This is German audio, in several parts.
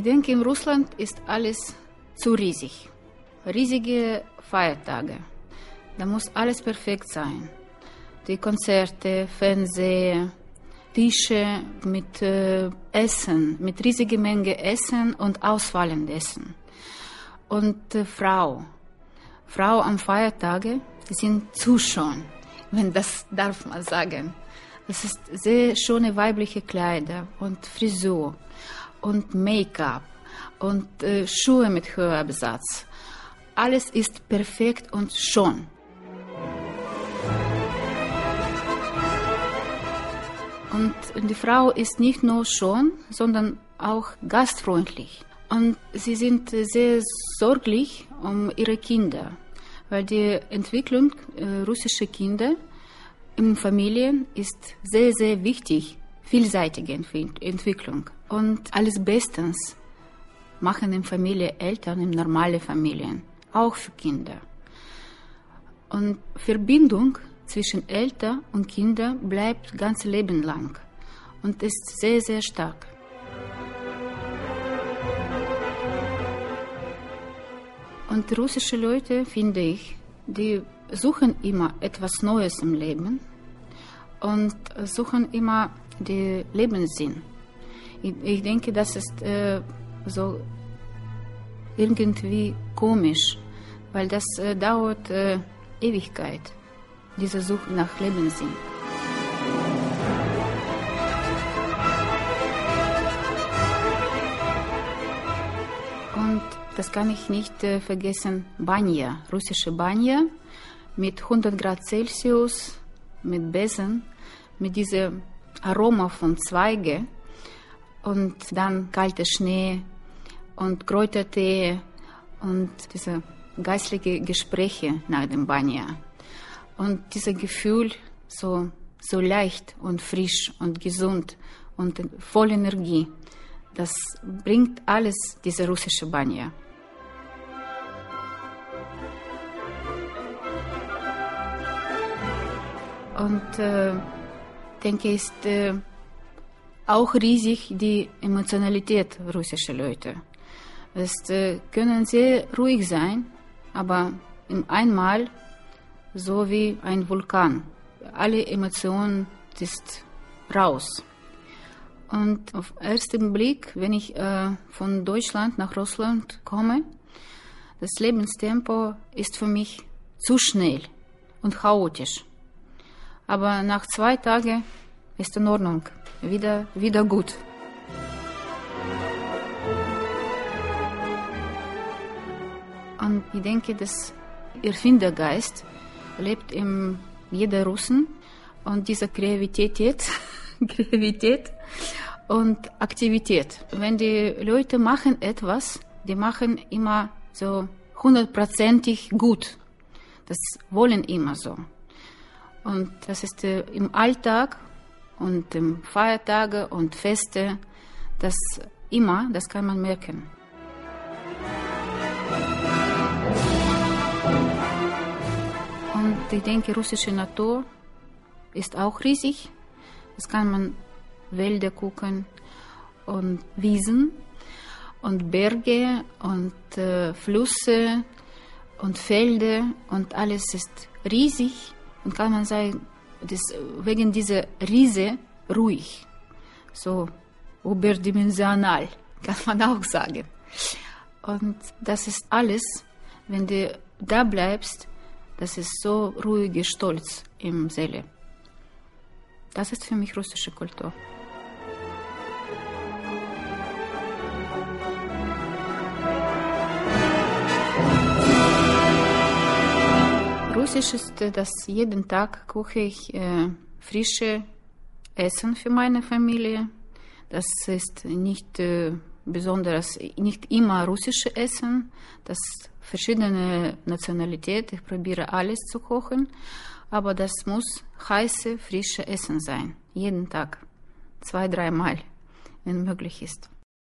denke, in Russland ist alles zu riesig. Riesige Feiertage. Da muss alles perfekt sein. Die Konzerte, Fernsehen, Tische mit Essen, mit riesiger Menge Essen und ausfallend Essen. Und Frau am Feiertage, die sind zu schön, wenn das darf man sagen. Das ist sehr schöne weibliche Kleider und Frisur und Make-up und Schuhe mit höherem Besatz. Alles ist perfekt und schön. Und die Frau ist nicht nur schön, sondern auch gastfreundlich. Und sie sind sehr sorglich um ihre Kinder, weil die Entwicklung russischer Kinder in Familien ist sehr, sehr wichtig, vielseitige Entwicklung. Und alles bestens machen in Familie Eltern, in normale Familien, auch für Kinder. Und Verbindung zwischen Eltern und Kindern bleibt das ganze Leben lang und ist sehr, sehr stark. Und russische Leute, finde ich, die suchen immer etwas Neues im Leben und suchen immer den Lebenssinn. Ich denke, das ist so irgendwie komisch, weil das dauert Ewigkeit, diese Suche nach Lebenssinn. Und das kann ich nicht vergessen, Banja, russische Banja mit 100 Grad Celsius, mit Besen, mit diesem Aroma von Zweige und dann kalter Schnee und Kräutertee und diese geistlichen Gespräche nach dem Banja. Und dieses Gefühl, so leicht und frisch und gesund und voll Energie, das bringt alles diese russische Banja. Und denke, ist auch riesig die Emotionalität russischer Leute. Es können sehr ruhig sein, aber einmal so wie ein Vulkan. Alle Emotionen sind raus. Und auf den ersten Blick, wenn ich von Deutschland nach Russland komme, das Lebenstempo ist für mich zu schnell und chaotisch. Aber nach 2 Tagen ist in Ordnung, wieder gut. Und ich denke, dass Erfindergeist lebt in jeder Russen und diese Kreativität und Aktivität. Wenn die Leute machen etwas, die machen immer so 100%ig gut. Das wollen immer so. Und das ist im Alltag und im Feiertage und Feste, das kann man merken. Und ich denke, russische Natur ist auch riesig. Das kann man Wälder gucken und Wiesen und Berge und Flüsse und Felder und alles ist riesig. Und kann man sagen, wegen dieser Riese ruhig, so überdimensional, kann man auch sagen. Und das ist alles, wenn du da bleibst, das ist so ruhige Stolz im Seele. Das ist für mich russische Kultur. Russisch ist, dass jeden Tag koche ich frische Essen für meine Familie. Das ist nicht besonders, nicht immer russische Essen. Das verschiedene Nationalitäten. Ich probiere alles zu kochen, aber das muss heiße, frische Essen sein. Jeden Tag, 2-3 Mal, wenn möglich ist.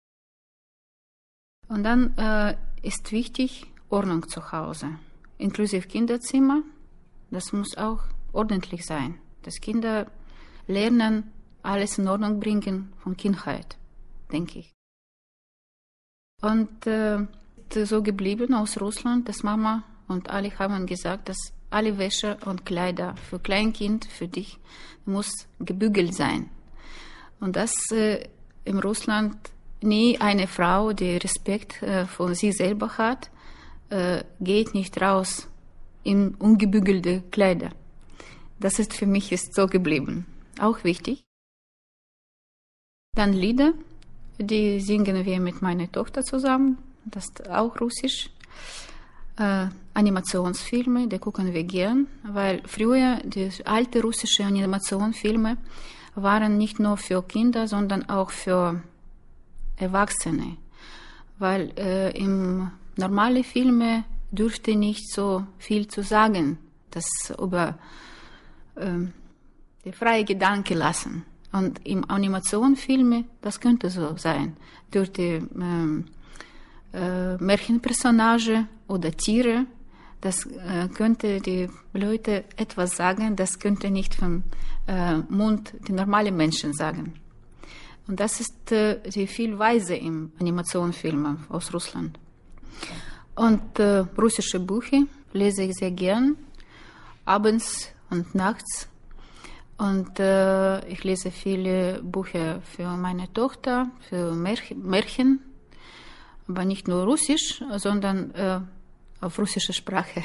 Und dann ist wichtig Ordnung zu Hause. Inklusive Kinderzimmer, das muss auch ordentlich sein. Dass Kinder lernen, alles in Ordnung bringen von Kindheit, denke ich. Und so geblieben aus Russland, dass Mama und alle haben gesagt, dass alle Wäsche und Kleider für Kleinkind, für dich, muss gebügelt sein. Und das in Russland nie eine Frau, die Respekt vor sich selber hat, geht nicht raus in ungebügelte Kleider. Das ist für mich ist so geblieben. Auch wichtig. Dann Lieder, die singen wir mit meiner Tochter zusammen. Das ist auch Russisch. Animationsfilme, die gucken wir gern, weil früher die alte russische Animationsfilme waren nicht nur für Kinder, sondern auch für Erwachsene. Weil im normalen Filme dürfte nicht so viel zu sagen, das über die freie Gedanken lassen. Und im Animationsfilme, das könnte so sein, durch die Märchenpersonage oder Tiere, das könnte die Leute etwas sagen, das könnte nicht vom Mund die normalen Menschen sagen. Und das ist die viel Weise im Animationsfilmen aus Russland. Und russische Bücher lese ich sehr gern, abends und nachts. Und ich lese viele Bücher für meine Tochter, für Märchen, aber nicht nur Russisch, sondern auf russische Sprache.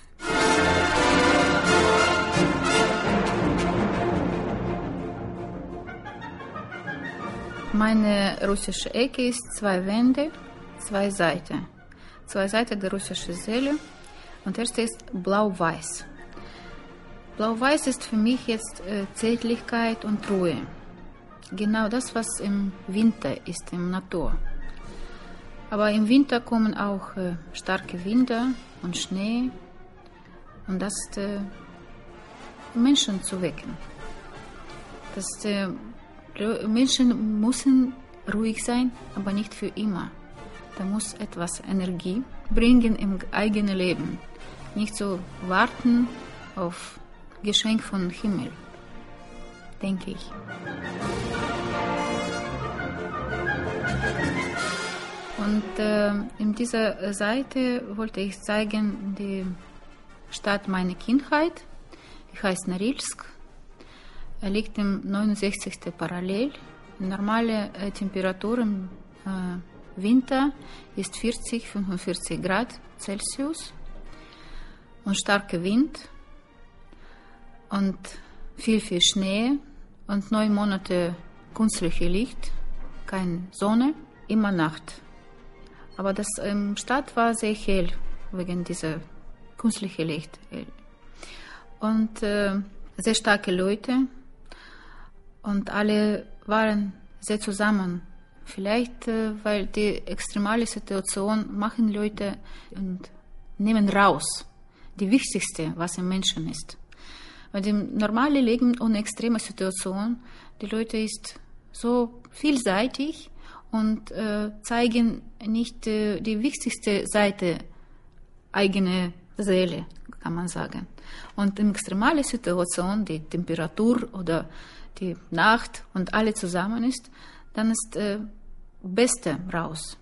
Meine russische Ecke ist 2 Wände, 2 Seiten. 2 Seiten der russischen Seele. Und erste ist Blau-Weiß. Blau-Weiß ist für mich jetzt Zärtlichkeit und Ruhe. Genau das, was im Winter ist, im Natur. Aber im Winter kommen auch starke Winde und Schnee. Und das ist Menschen zu wecken. Menschen müssen ruhig sein, aber nicht für immer. Da muss etwas Energie bringen im eigenen Leben. Nicht so warten auf Geschenk vom Himmel, denke ich. Und in dieser Seite wollte ich zeigen die Stadt meiner Kindheit. Die heißt Norilsk. Er liegt im 69. Parallel. Normale Temperatur im Winter ist 40, 45 Grad Celsius und starker Wind und viel Schnee und 9 Monate künstliche Licht, keine Sonne, immer Nacht. Aber das Stadt war sehr hell wegen dieser künstlichen Licht. Und sehr starke Leute und alle waren sehr zusammen. Vielleicht, weil die extremale Situation machen Leute und nehmen raus die wichtigste, was im Menschen ist. Weil im normalen Leben ohne extreme Situation, die Leute ist so vielseitig und zeigen nicht die wichtigste Seite eigene Seele, kann man sagen. Und in extremer Situation, die Temperatur oder die Nacht und alle zusammen ist, dann ist Beste raus.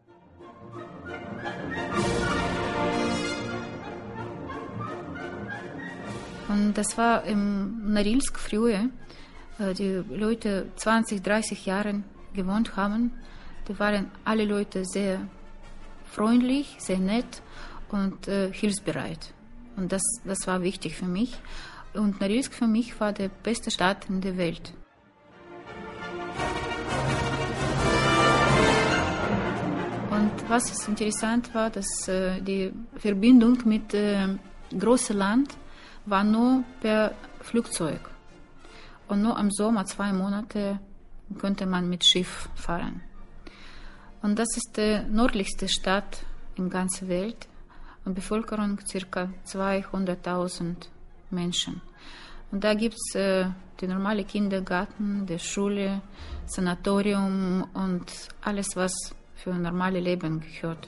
Und das war im Norilsk früher, die Leute 20, 30 Jahre gewohnt haben. Die waren alle Leute sehr freundlich, sehr nett und hilfsbereit. Und das war wichtig für mich. Und Norilsk für mich war die beste Stadt in der Welt. Und was interessant war, dass die Verbindung mit großem Land war nur per Flugzeug. Und nur im Sommer 2 Monate konnte man mit Schiff fahren. Und das ist die nördlichste Stadt in der ganzen Welt und Bevölkerung ca. 200.000 Menschen. Und da gibt es den normalen Kindergarten, die Schule, Sanatorium und alles, was für ein normales Leben gehört.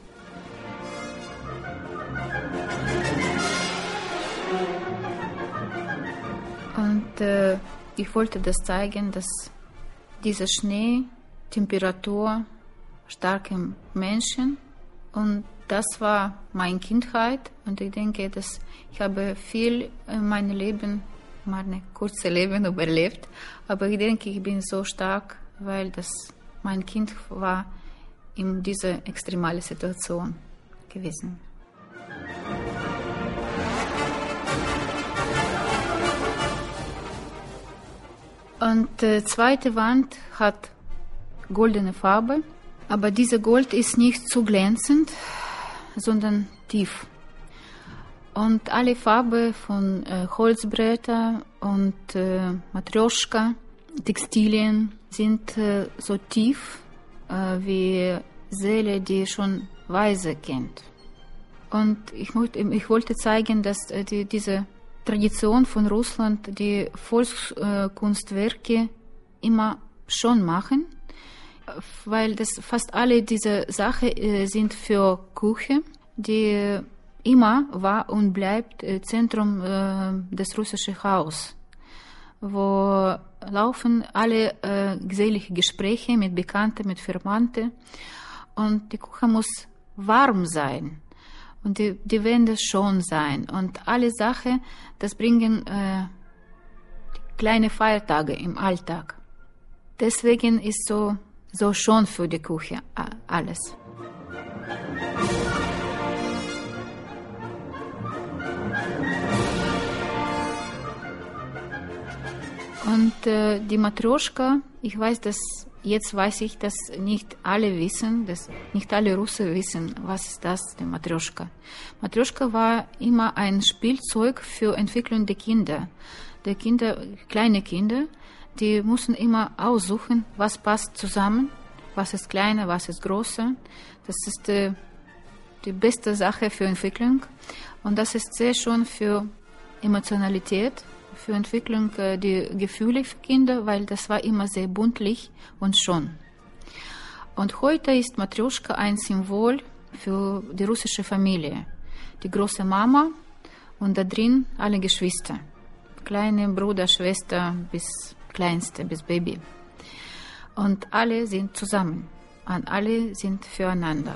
Und ich wollte das zeigen, dass diese Schnee, Temperatur starke Menschen. Und das war meine Kindheit. Und ich denke, dass ich habe viel in meinem Leben, mein kurzes Leben überlebt. Aber ich denke, ich bin so stark, weil das mein Kind war in dieser extremen Situation gewesen. Und die zweite Wand hat goldene Farbe, aber diese Gold ist nicht zu glänzend, sondern tief. Und alle Farben von Holzbretter und Matrjoschka, Textilien sind so tief wie Seele, die schon Weise kennt. Und ich wollte zeigen, dass diese Tradition von Russland die Volkskunstwerke immer schon machen, weil das fast alle diese Sachen sind für Küche, die immer war und bleibt Zentrum des russischen Hauses, wo laufen alle gesellige Gespräche mit Bekannten, mit Verwandten, und die Küche muss warm sein. Und die Wände schon sein. Und alle Sachen, das bringen kleine Feiertage im Alltag. Deswegen ist so schon für die Küche alles. Und die Matrjoschka, jetzt weiß ich, dass nicht alle wissen, dass nicht alle Russen wissen, was ist das, die Matrjoschka. Matrjoschka war immer ein Spielzeug für Entwicklung der Kinder. Die Kinder, kleine Kinder, die mussten immer aussuchen, was passt zusammen, was ist kleiner, was ist größer. Das ist die beste Sache für Entwicklung. Und das ist sehr schön für Emotionalität, für Entwicklung die Gefühle für Kinder, weil das war immer sehr buntlich und schön. Und heute ist Matrjoschka ein Symbol für die russische Familie. Die große Mama und da drin alle Geschwister. Kleine Bruder, Schwester bis Kleinste, bis Baby. Und alle sind zusammen und alle sind füreinander.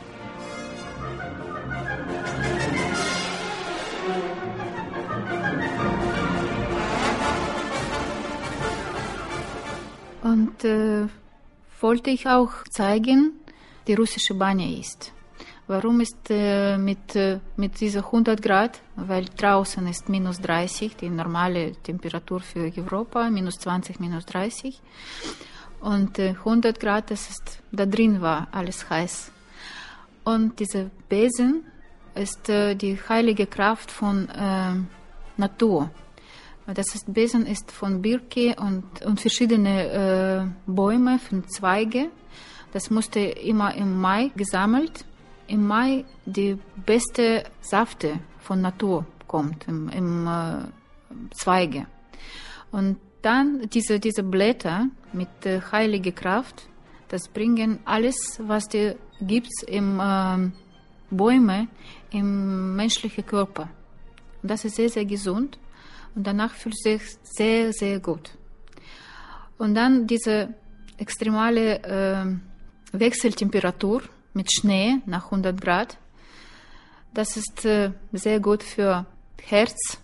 Und wollte ich auch zeigen, die russische Banja ist. Warum ist mit dieser 100 Grad? Weil draußen ist minus 30, die normale Temperatur für Europa, minus 20, minus 30. Und 100 Grad, das ist, da drin war alles heiß. Und dieser Besen ist die heilige Kraft von Natur. Das Besen ist von Birke und verschiedene Bäume, von Zweige. Das musste immer im Mai gesammelt. Im Mai die beste Safte von Natur kommt, im Zweige. Und dann diese Blätter mit heiliger Kraft, das bringen alles, was gibt im Bäume, im menschlichen Körper. Und das ist sehr, sehr gesund. Und danach fühlt sich sehr, sehr gut. Und dann diese extremale Wechseltemperatur mit Schnee nach 100 Grad, das ist sehr gut für Herz,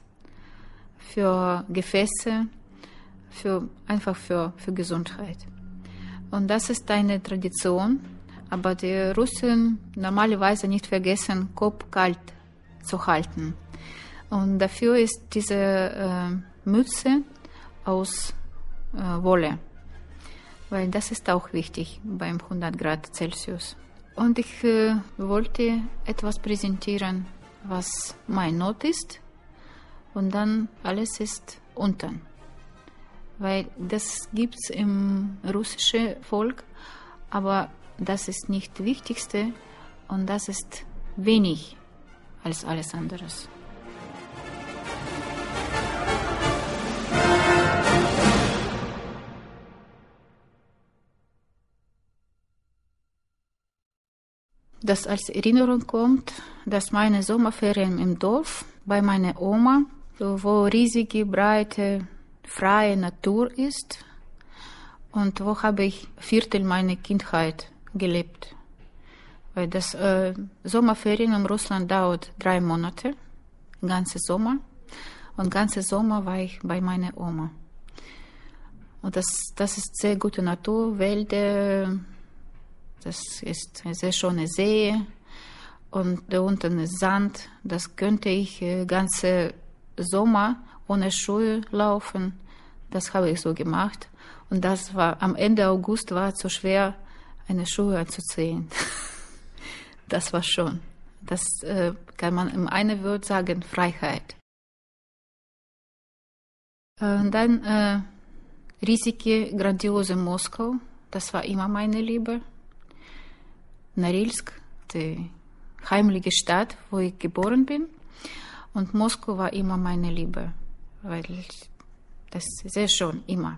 für Gefäße, einfach für Gesundheit. Und das ist eine Tradition, aber die Russen normalerweise nicht vergessen, Kopf kalt zu halten. Und dafür ist diese Mütze aus Wolle, weil das ist auch wichtig beim 100 Grad Celsius. Und ich wollte etwas präsentieren, was mein Not ist, und dann alles ist unten. Weil das gibt es im russischen Volk, aber das ist nicht das Wichtigste und das ist wenig als alles anderes. Das als Erinnerung kommt, dass meine Sommerferien im Dorf bei meiner Oma, wo riesige, breite, freie Natur ist und wo habe ich Viertel meiner Kindheit gelebt. Weil das Sommerferien in Russland dauert 3 Monate, ganze Sommer. Und ganze Sommer war ich bei meiner Oma. Und das ist sehr gute Natur, Wälder, das ist eine sehr schöne See. Und da unten ist Sand, das könnte ich ganze Sommer ohne Schuhe laufen. Das habe ich so gemacht. Und das war, am Ende August war es so schwer, eine Schuhe anzuziehen. Das war schon. Das kann man in einem Wort sagen, Freiheit. Und dann riesige, grandiose Moskau. Das war immer meine Liebe. Norilsk, die heimliche Stadt, wo ich geboren bin. Und Moskau war immer meine Liebe, weil das ist sehr schön, immer.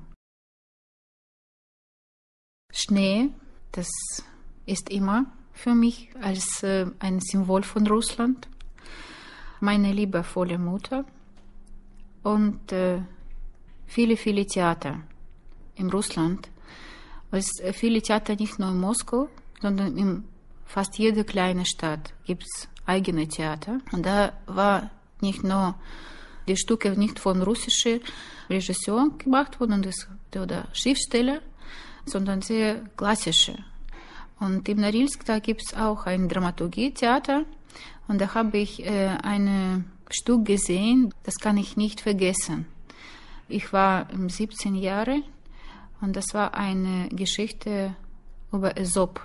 Schnee, das ist immer für mich als ein Symbol von Russland. Meine liebevolle Mutter und viele, viele Theater in Russland. Es viele Theater nicht nur in Moskau, sondern in fast jeder kleinen Stadt gibt es eigene Theater. Und da war nicht nur die Stücke nicht von russischen Regisseuren gemacht worden oder Schriftsteller, sondern sehr klassische. Und in Norilsk, da gibt es auch ein Dramaturgie-Theater. Und da habe ich ein Stück gesehen, das kann ich nicht vergessen. Ich war 17 Jahre und das war eine Geschichte über Aesop.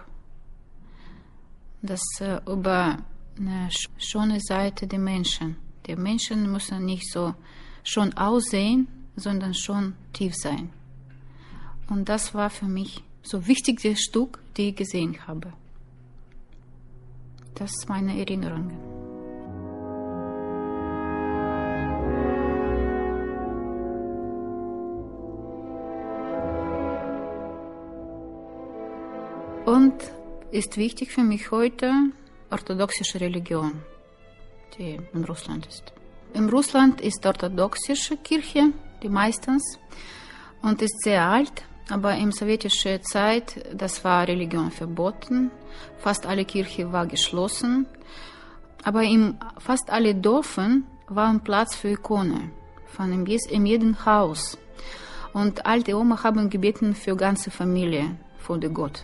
Das über eine schöne Seite der Menschen. Die Menschen müssen nicht so schon aussehen, sondern schon tief sein. Und das war für mich so wichtigste Stück, die ich gesehen habe. Das sind meine Erinnerungen. Und ist wichtig für mich heute orthodoxische Religion, die in Russland ist. In Russland ist orthodoxische Kirche, die meistens, und ist sehr alt, aber in sowjetischer Zeit, das war Religion verboten, fast alle Kirchen war geschlossen, aber in fast alle Dörfern war ein Platz für Ikone, in jedem Haus. Und alte Oma haben gebeten für ganze Familie, vor den Gott.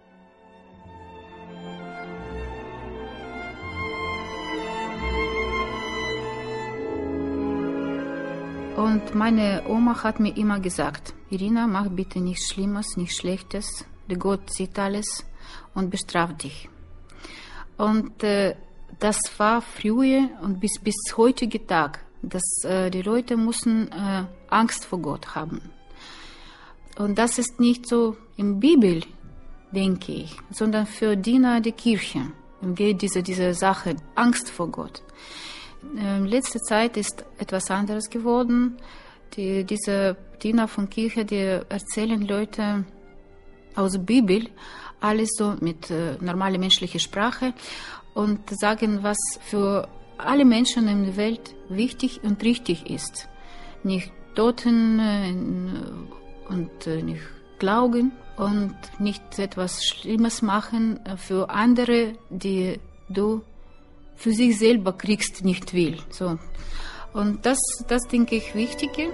Und meine Oma hat mir immer gesagt, Irina, mach bitte nichts Schlimmes, nichts Schlechtes. Der Gott sieht alles und bestraft dich. Und das war früher und bis heutige Tag, dass die Leute müssen Angst vor Gott haben. Und das ist nicht so in der Bibel, denke ich, sondern für Diener der Kirche geht diese Sache, Angst vor Gott. In letzter Zeit ist etwas anderes geworden. Diese Diener von Kirche, die erzählen Leute aus der Bibel alles so mit normaler menschlicher Sprache und sagen, was für alle Menschen in der Welt wichtig und richtig ist. Nicht Toten und nicht glauben und nicht etwas Schlimmes machen für andere, die du für sich selber kriegst nicht will. So. Und das denke ich, Wichtige.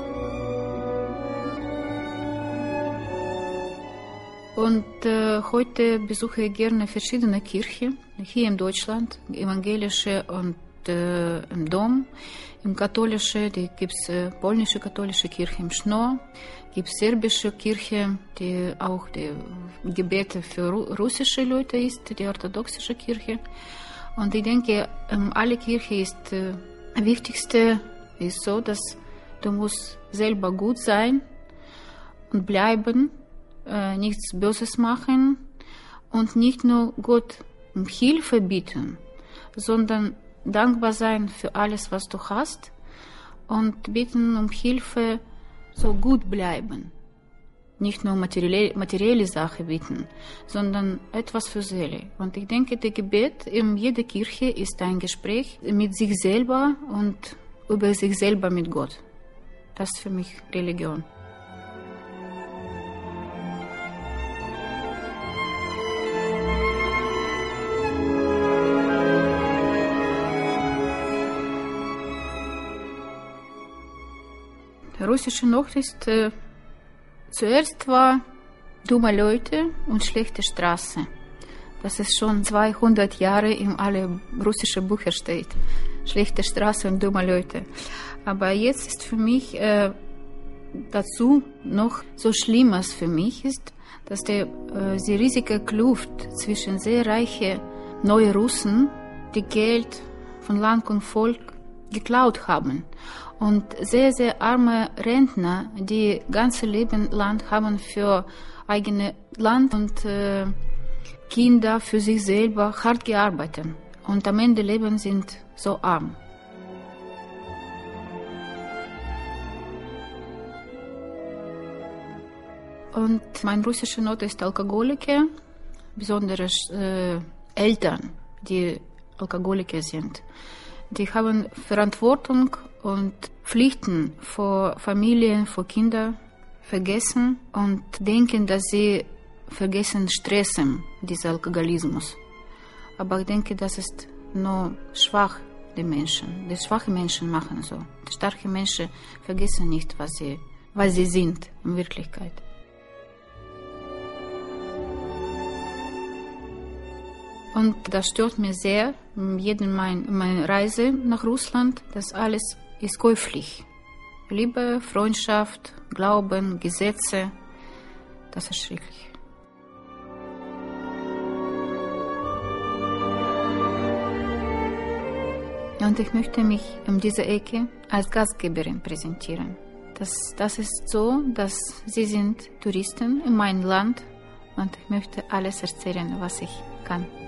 Und heute besuche ich gerne verschiedene Kirchen, hier in Deutschland, evangelische und im Dom, im katholische, die gibt es polnische katholische Kirche im Schnorr, gibt es serbische Kirche, die auch die Gebete für russische Leute ist, die orthodoxe Kirche. Und ich denke, alle Kirche ist wichtigste ist so, dass du musst selber gut sein und bleiben, nichts Böses machen und nicht nur Gott um Hilfe bitten, sondern dankbar sein für alles, was du hast und bitten um Hilfe, so gut bleiben. Nicht nur materielle Sachen bitten, sondern etwas für Seele. Und ich denke, das Gebet in jeder Kirche ist ein Gespräch mit sich selber und über sich selber mit Gott. Das ist für mich Religion. Russische noch ist, zuerst war dumme Leute und schlechte Straße. Das ist schon 200 Jahre in alle russischen Bücher steht. Schlechte Straße und dumme Leute. Aber jetzt ist für mich dazu noch so Schlimmes für mich ist, dass die riesige Kluft zwischen sehr reichen neuen Russen, die Geld von Land und Volk geklaut haben, und sehr, sehr arme Rentner, die ganze Leben lang haben für eigene Land und Kinder für sich selber hart gearbeitet und am Ende Leben sind so arm. Und mein russischer Not ist Alkoholiker, besonders Eltern, die Alkoholiker sind. Die haben Verantwortung und Pflichten vor Familien, vor Kindern vergessen und denken, dass sie vergessen stressen, diesen Alkoholismus. Aber ich denke, das ist nur schwach, die Menschen. Die schwachen Menschen machen so. Die starken Menschen vergessen nicht, was sie sind in Wirklichkeit. Und das stört mir sehr, meine Reise nach Russland, das alles ist käuflich. Liebe, Freundschaft, Glauben, Gesetze, das ist schrecklich. Und ich möchte mich in dieser Ecke als Gastgeberin präsentieren. Das ist so, dass Sie sind Touristen in meinem Land und ich möchte alles erzählen, was ich kann.